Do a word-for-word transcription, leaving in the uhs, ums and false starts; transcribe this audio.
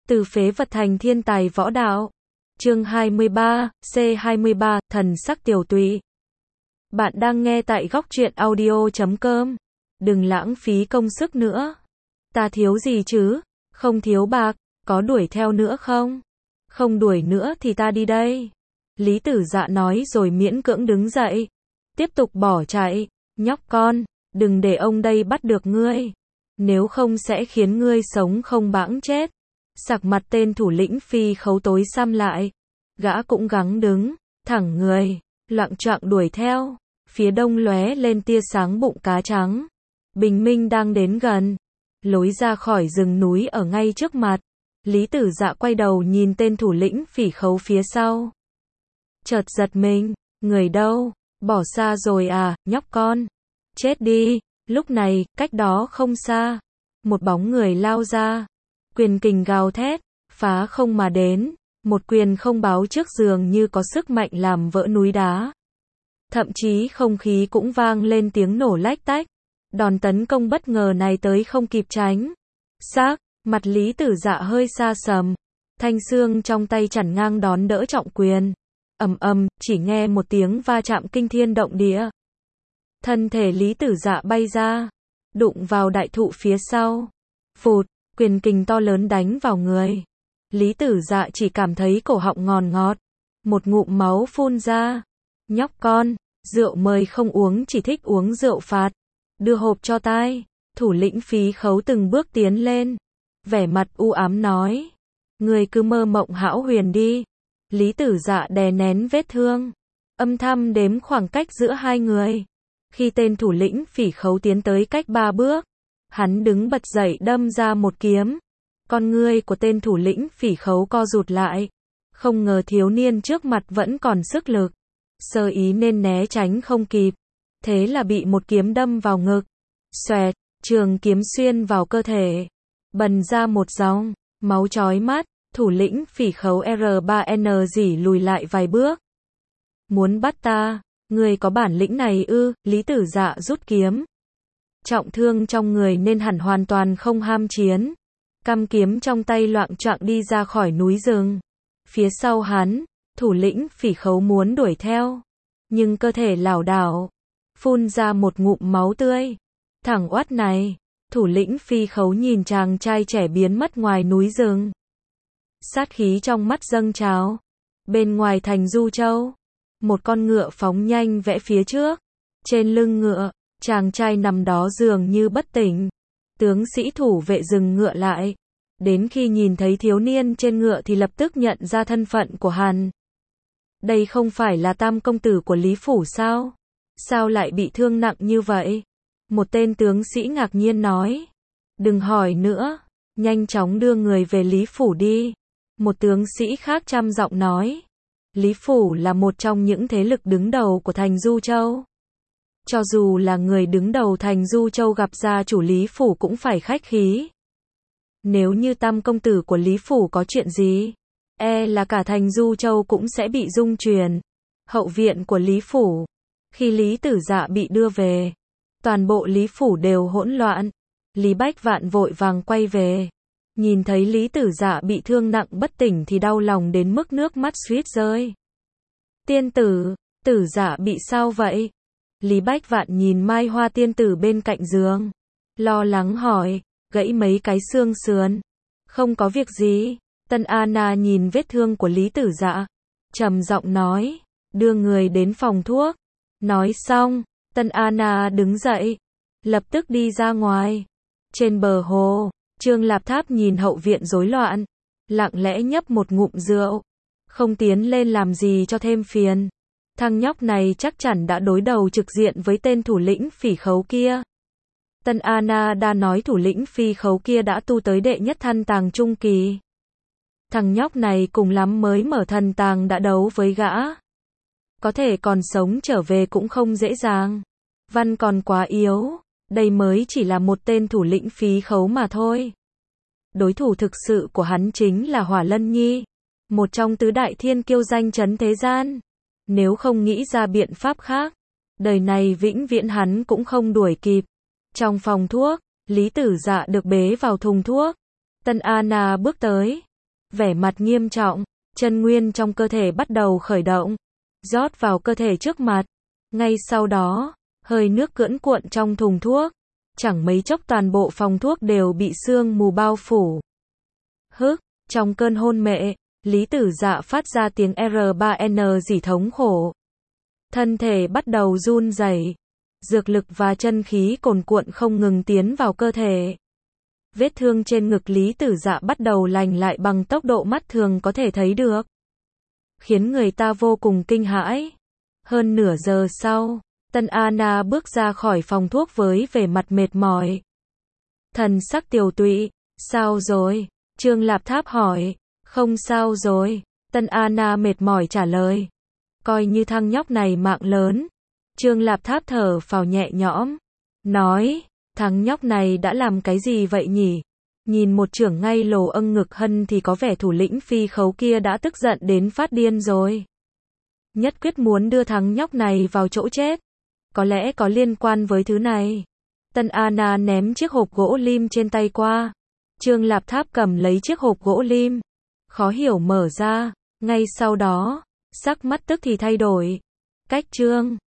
Từ phế vật thành thiên tài võ đạo. Chương hai mươi ba, C hai mươi ba, thần sắc tiểu tụy. Bạn đang nghe tại góc truyện audio chấm com. Đừng lãng phí công sức nữa. Ta thiếu gì chứ? Không thiếu bạc, có đuổi theo nữa không? Không đuổi nữa thì ta đi đây. Lý Tử Dạ nói rồi miễn cưỡng đứng dậy. Tiếp tục bỏ chạy. Nhóc con, đừng để ông đây bắt được ngươi. Nếu không sẽ khiến ngươi sống không bãng chết. Sặc mặt tên thủ lĩnh phi khấu tối xăm lại. Gã cũng gắng đứng, thẳng người, loạng choạng đuổi theo. Phía đông lóe lên tia sáng bụng cá trắng. Bình minh đang đến gần. Lối ra khỏi rừng núi ở ngay trước mặt. Lý Tử Dạ quay đầu nhìn tên thủ lĩnh phỉ khấu phía sau. Chợt giật mình, người đâu? Bỏ xa rồi à, nhóc con? Chết đi. Lúc này, cách đó không xa. Một bóng người lao ra. Quyền kình gào thét, phá không mà đến. Một quyền không báo trước dường như có sức mạnh làm vỡ núi đá. Thậm chí không khí cũng vang lên tiếng nổ lách tách. Đòn tấn công bất ngờ này tới không kịp tránh. Xác, mặt Lý Tử Dạ hơi xa sầm. Thanh xương trong tay chặn ngang đón đỡ trọng quyền. Ầm ầm, chỉ nghe một tiếng va chạm kinh thiên động địa. Thân thể Lý Tử Dạ bay ra, đụng vào đại thụ phía sau. Phụt, quyền kình to lớn đánh vào người. Lý Tử Dạ chỉ cảm thấy cổ họng ngòn ngọt. Một ngụm máu phun ra. Nhóc con, rượu mời không uống, chỉ thích uống rượu phạt. Đưa hộp cho tai. Thủ lĩnh phí khấu từng bước tiến lên. Vẻ mặt u ám nói. Người cứ mơ mộng hão huyền đi. Lý Tử Dạ đè nén vết thương. Âm thầm đếm khoảng cách giữa hai người. Khi tên thủ lĩnh phỉ khấu tiến tới cách ba bước. Hắn đứng bật dậy đâm ra một kiếm. Con ngươi của tên thủ lĩnh phỉ khấu co rụt lại. Không ngờ thiếu niên trước mặt vẫn còn sức lực. Sơ ý nên né tránh không kịp. Thế là bị một kiếm đâm vào ngực. Xoẹt, trường kiếm xuyên vào cơ thể. Bần ra một dòng, máu chói mắt. Thủ lĩnh phỉ khấu R ba N dỉ lùi lại vài bước. Muốn bắt ta, người có bản lĩnh này ư? Lý Tử Dạ rút kiếm. Trọng thương trong người nên hẳn hoàn toàn không ham chiến. Căm kiếm trong tay loạng choạng đi ra khỏi núi rừng. Phía sau hắn, thủ lĩnh phỉ khấu muốn đuổi theo. Nhưng cơ thể lảo đảo, phun ra một ngụm máu tươi. Thằng oát này, thủ lĩnh phi khấu nhìn chàng trai trẻ biến mất ngoài núi rừng. Sát khí trong mắt dâng trào. Bên ngoài thành Du Châu, một con ngựa phóng nhanh vẽ phía trước. Trên lưng ngựa, chàng trai nằm đó dường như bất tỉnh. Tướng sĩ thủ vệ dừng ngựa lại. Đến khi nhìn thấy thiếu niên trên ngựa thì lập tức nhận ra thân phận của hắn. Đây không phải là tam công tử của Lý Phủ sao? Sao lại bị thương nặng như vậy? Một tên tướng sĩ ngạc nhiên nói. Đừng hỏi nữa, nhanh chóng đưa người về Lý Phủ đi. Một tướng sĩ khác trầm giọng nói. Lý Phủ là một trong những thế lực đứng đầu của thành Du Châu. Cho dù là người đứng đầu thành Du Châu gặp gia chủ Lý Phủ cũng phải khách khí. Nếu như tam công tử của Lý Phủ có chuyện gì, e là cả thành Du Châu cũng sẽ bị rung chuyển. Hậu viện của Lý Phủ. Khi Lý Tử Dạ bị đưa về, toàn bộ Lý Phủ đều hỗn loạn. Lý Bách Vạn vội vàng quay về. Nhìn thấy Lý Tử Dạ bị thương nặng bất tỉnh thì đau lòng đến mức nước mắt suýt rơi. Tiên tử, Tử Dạ bị sao vậy? Lý Bách Vạn nhìn Mai Hoa tiên tử bên cạnh giường. Lo lắng hỏi, gãy mấy cái xương sườn. Không có việc gì. Tân Anna nhìn vết thương của Lý Tử Dạ. Trầm giọng nói, đưa người đến phòng thuốc. Nói xong, Tân Anna đứng dậy. Lập tức đi ra ngoài. Trên bờ hồ, Trương Lạp Tháp nhìn hậu viện rối loạn. Lặng lẽ nhấp một ngụm rượu. Không tiến lên làm gì cho thêm phiền. Thằng nhóc này chắc chắn đã đối đầu trực diện với tên thủ lĩnh phỉ khấu kia. Tân Anna đã nói thủ lĩnh phi khấu kia đã tu tới đệ nhất thần tàng trung kỳ. Thằng nhóc này cùng lắm mới mở thần tàng đã đấu với gã. Có thể còn sống trở về cũng không dễ dàng. Văn còn quá yếu. Đây mới chỉ là một tên thủ lĩnh phí khấu mà thôi. Đối thủ thực sự của hắn chính là Hỏa Lân Nhi. Một trong tứ đại thiên kiêu danh chấn thế gian. Nếu không nghĩ ra biện pháp khác, đời này vĩnh viễn hắn cũng không đuổi kịp. Trong phòng thuốc, Lý Tử Dạ được bế vào thùng thuốc. Tân Anna bước tới, vẻ mặt nghiêm trọng, chân nguyên trong cơ thể bắt đầu khởi động, rót vào cơ thể trước mặt. Ngay sau đó, hơi nước cưỡng cuộn trong thùng thuốc, chẳng mấy chốc toàn bộ phòng thuốc đều bị sương mù bao phủ. Hức, trong cơn hôn mê, Lý Tử Dạ phát ra tiếng R ba N rỉ thống khổ. Thân thể bắt đầu run rẩy, dược lực và chân khí cuồn cuộn không ngừng tiến vào cơ thể. Vết thương trên ngực Lý Tử Dạ bắt đầu lành lại bằng tốc độ mắt thường có thể thấy được, khiến người ta vô cùng kinh hãi. Hơn nửa giờ sau, Tân Anna bước ra khỏi phòng thuốc với vẻ mặt mệt mỏi. Thần sắc tiều tụy, sao rồi? Trương Lạp Tháp hỏi. Không sao rồi, Tân Anna mệt mỏi trả lời. Coi như thằng nhóc này mạng lớn. Trương Lạp Tháp thở phào nhẹ nhõm, nói, thằng nhóc này đã làm cái gì vậy nhỉ? Nhìn một trưởng ngay lồ âng ngực hân thì có vẻ thủ lĩnh phi khấu kia đã tức giận đến phát điên rồi. Nhất quyết muốn đưa thằng nhóc này vào chỗ chết. Có lẽ có liên quan với thứ này. Tân Anna ném chiếc hộp gỗ lim trên tay qua. Trương Lạp Tháp cầm lấy chiếc hộp gỗ lim, khó hiểu mở ra. Ngay sau đó, sắc mắt tức thì thay đổi. Cách Trương